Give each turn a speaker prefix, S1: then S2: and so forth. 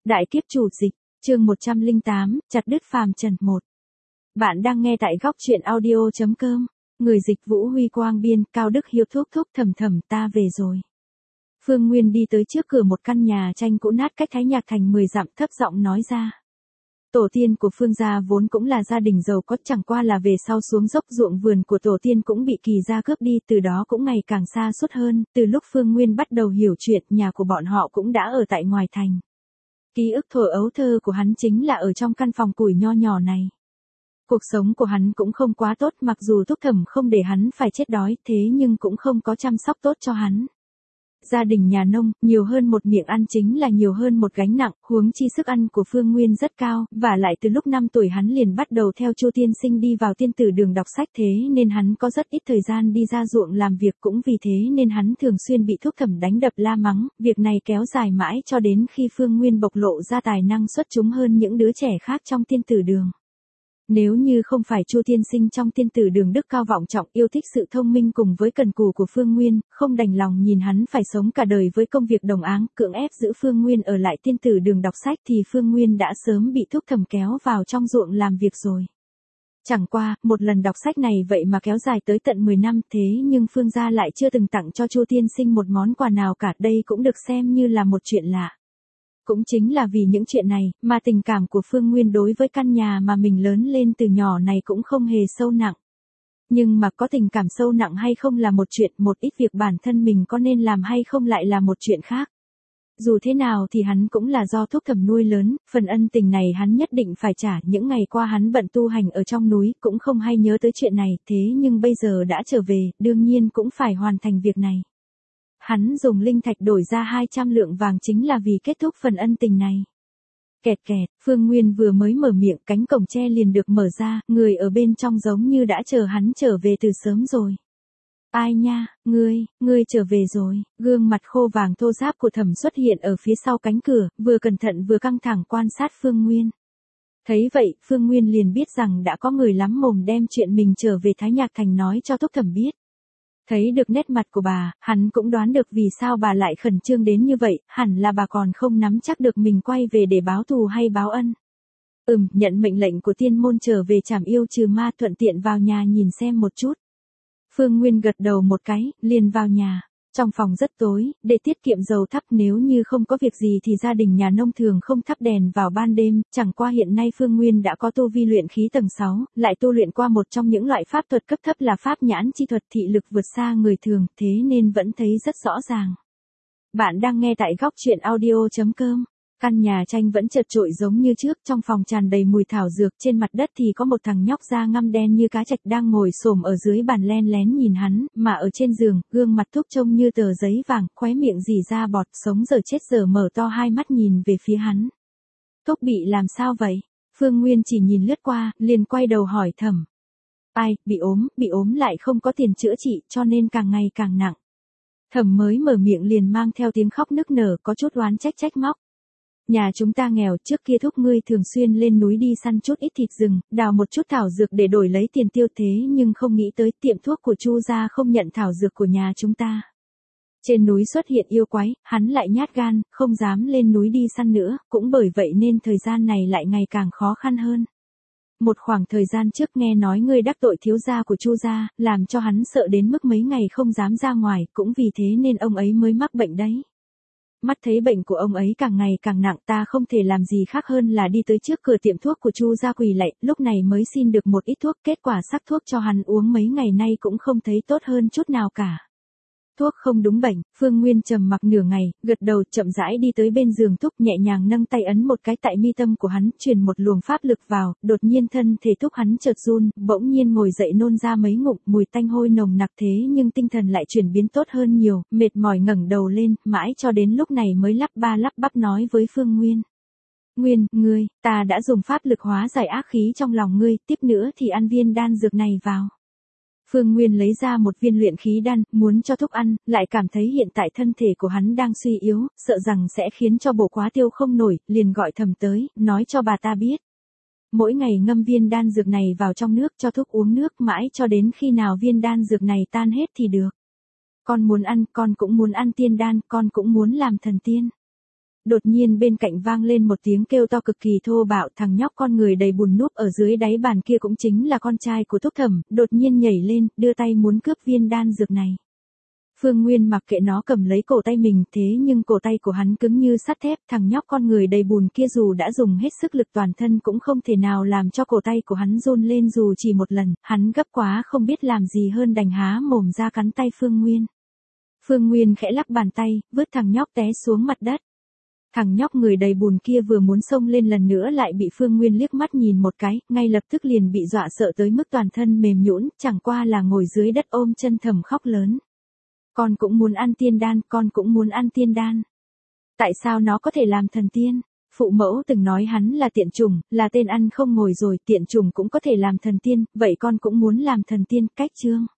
S1: Đại kiếp chủ dịch, chương 108, chặt đứt phàm trần 1. Bạn đang nghe tại góc truyện audio.com. Người dịch Vũ Huy Quang biên, Cao Đức Hiếu thúc thúc thầm thầm ta về rồi. Phương Nguyên đi tới trước cửa một căn nhà tranh cũ nát cách Thái Nhạc Thành 10 dặm, thấp giọng nói ra. Tổ tiên của Phương gia vốn cũng là gia đình giàu có, chẳng qua là về sau xuống dốc, ruộng vườn của tổ tiên cũng bị Kỳ gia cướp đi, từ đó cũng ngày càng xa suốt hơn. Từ lúc Phương Nguyên bắt đầu hiểu chuyện, nhà của bọn họ cũng đã ở tại ngoài thành. Ký ức thuở ấu thơ của hắn chính là ở trong căn phòng củi nho nhỏ này. Cuộc sống của hắn cũng không quá tốt, mặc dù thúc thẩm không để hắn phải chết đói, thế nhưng cũng không có chăm sóc tốt cho hắn. Gia đình nhà nông, nhiều hơn một miệng ăn chính là nhiều hơn một gánh nặng, huống chi sức ăn của Phương Nguyên rất cao, và lại từ lúc 5 tuổi hắn liền bắt đầu theo Chu tiên sinh đi vào tiên tử đường đọc sách, thế nên hắn có rất ít thời gian đi ra ruộng làm việc, cũng vì thế nên hắn thường xuyên bị thúc thẩm đánh đập la mắng, việc này kéo dài mãi cho đến khi Phương Nguyên bộc lộ ra tài năng xuất chúng hơn những đứa trẻ khác trong tiên tử đường. Nếu như không phải Chu tiên sinh trong tiên tử đường đức cao vọng trọng, yêu thích sự thông minh cùng với cần cù của Phương Nguyên, không đành lòng nhìn hắn phải sống cả đời với công việc đồng áng, cưỡng ép giữ Phương Nguyên ở lại tiên tử đường đọc sách, thì Phương Nguyên đã sớm bị thúc thẩm kéo vào trong ruộng làm việc rồi. Chẳng qua, một lần đọc sách này vậy mà kéo dài tới tận 10 năm, thế nhưng Phương gia lại chưa từng tặng cho Chu tiên sinh một món quà nào cả, đây cũng được xem như là một chuyện lạ. Cũng chính là vì những chuyện này, mà tình cảm của Phương Nguyên đối với căn nhà mà mình lớn lên từ nhỏ này cũng không hề sâu nặng. Nhưng mà có tình cảm sâu nặng hay không là một chuyện, một ít việc bản thân mình có nên làm hay không lại là một chuyện khác. Dù thế nào thì hắn cũng là do thúc thẩm nuôi lớn, phần ân tình này hắn nhất định phải trả. Những ngày qua hắn bận tu hành ở trong núi, cũng không hay nhớ tới chuyện này, thế nhưng bây giờ đã trở về, đương nhiên cũng phải hoàn thành việc này. Hắn dùng linh thạch đổi ra 200 lượng vàng chính là vì kết thúc phần ân tình này. Kẹt kẹt, Phương Nguyên vừa mới mở miệng, cánh cổng tre liền được mở ra, người ở bên trong giống như đã chờ hắn trở về từ sớm rồi. Ai nha, ngươi trở về rồi. Gương mặt khô vàng thô ráp của Thẩm xuất hiện ở phía sau cánh cửa, vừa cẩn thận vừa căng thẳng quan sát Phương Nguyên. Thấy vậy, Phương Nguyên liền biết rằng đã có người lắm mồm đem chuyện mình trở về Thái Nhạc Thành nói cho thúc thẩm biết. Thấy được nét mặt của bà, hắn cũng đoán được vì sao bà lại khẩn trương đến như vậy, hẳn là bà còn không nắm chắc được mình quay về để báo thù hay báo ân. Nhận mệnh lệnh của tiên môn trở về trảm yêu trừ ma, thuận tiện vào nhà nhìn xem một chút. Phương Nguyên gật đầu một cái, liền vào nhà. Trong phòng rất tối, để tiết kiệm dầu thắp, nếu như không có việc gì thì gia đình nhà nông thường không thắp đèn vào ban đêm, chẳng qua hiện nay Phương Nguyên đã có tu vi luyện khí tầng 6, lại tu luyện qua một trong những loại pháp thuật cấp thấp là pháp nhãn chi thuật, thị lực vượt xa người thường, thế nên vẫn thấy rất rõ ràng. Bạn đang nghe tại góc truyện audio.com. Căn nhà tranh vẫn chật chội giống như trước, trong phòng tràn đầy mùi thảo dược, trên mặt đất thì có một thằng nhóc da ngăm đen như cá trạch đang ngồi xổm ở dưới bàn len lén nhìn hắn, mà ở trên giường, gương mặt thúc trông như tờ giấy vàng, khóe miệng rỉ ra bọt, sống giờ chết giờ mở to hai mắt nhìn về phía hắn. Thúc bị làm sao vậy? Phương Nguyên chỉ nhìn lướt qua, liền quay đầu hỏi Thẩm. Ai, bị ốm lại không có tiền chữa trị, cho nên càng ngày càng nặng. Thẩm mới mở miệng liền mang theo tiếng khóc nức nở, có chút oán trách móc. Nhà chúng ta nghèo, trước kia thúc ngươi thường xuyên lên núi đi săn chút ít thịt rừng, đào một chút thảo dược để đổi lấy tiền tiêu, thế nhưng không nghĩ tới tiệm thuốc của Chu gia không nhận thảo dược của nhà chúng ta. Trên núi xuất hiện yêu quái, hắn lại nhát gan, không dám lên núi đi săn nữa, cũng bởi vậy nên thời gian này lại ngày càng khó khăn hơn. Một khoảng thời gian trước nghe nói ngươi đắc tội thiếu gia của Chu gia, làm cho hắn sợ đến mức mấy ngày không dám ra ngoài, cũng vì thế nên ông ấy mới mắc bệnh đấy. Mắt thấy bệnh của ông ấy càng ngày càng nặng, ta không thể làm gì khác hơn là đi tới trước cửa tiệm thuốc của Chu gia quỳ lạy, lúc này mới xin được một ít thuốc, kết quả sắc thuốc cho hắn uống mấy ngày nay cũng không thấy tốt hơn chút nào cả. Thuốc không đúng bệnh, Phương Nguyên trầm mặc nửa ngày, gật đầu chậm rãi đi tới bên giường thúc, nhẹ nhàng nâng tay ấn một cái tại mi tâm của hắn, truyền một luồng pháp lực vào, đột nhiên thân thể thúc hắn chợt run, bỗng nhiên ngồi dậy nôn ra mấy ngụm, mùi tanh hôi nồng nặc, thế nhưng tinh thần lại chuyển biến tốt hơn nhiều, mệt mỏi ngẩng đầu lên, mãi cho đến lúc này mới lắp ba lắp bắp nói với Phương Nguyên. Ngươi, ta đã dùng pháp lực hóa giải ác khí trong lòng ngươi, tiếp nữa thì ăn viên đan dược này vào. Phương Nguyên lấy ra một viên luyện khí đan, muốn cho thúc ăn, lại cảm thấy hiện tại thân thể của hắn đang suy yếu, sợ rằng sẽ khiến cho bổ quá tiêu không nổi, liền gọi Thẩm tới, nói cho bà ta biết. Mỗi ngày ngâm viên đan dược này vào trong nước cho thúc uống nước mãi cho đến khi nào viên đan dược này tan hết thì được. Con muốn ăn, con cũng muốn ăn tiên đan, con cũng muốn làm thần tiên. đột nhiên bên cạnh vang lên một tiếng kêu to cực kỳ thô bạo, thằng nhóc con người đầy bùn núp ở dưới đáy bàn kia cũng chính là con trai của Thúc Thẩm, đột nhiên nhảy lên, đưa tay muốn cướp viên đan dược này. Phương Nguyên mặc kệ nó cầm lấy cổ tay mình, thế nhưng cổ tay của hắn cứng như sắt thép, thằng nhóc con người đầy bùn kia dù đã dùng hết sức lực toàn thân cũng không thể nào làm cho cổ tay của hắn run lên dù chỉ một lần, hắn gấp quá không biết làm gì hơn đành há mồm ra cắn tay Phương Nguyên. Phương Nguyên khẽ lắc bàn tay, vứt thằng nhóc té xuống mặt đất. Thằng nhóc người đầy bùn kia vừa muốn xông lên lần nữa lại bị Phương Nguyên liếc mắt nhìn một cái, ngay lập tức liền bị dọa sợ tới mức toàn thân mềm nhũn, chẳng qua là ngồi dưới đất ôm chân thầm khóc lớn. Con cũng muốn ăn tiên đan, con cũng muốn ăn tiên đan. Tại sao nó có thể làm thần tiên? Phụ mẫu từng nói hắn là tiện chủng, là tên ăn không ngồi rồi, tiện chủng cũng có thể làm thần tiên, vậy con cũng muốn làm thần tiên, cách chương.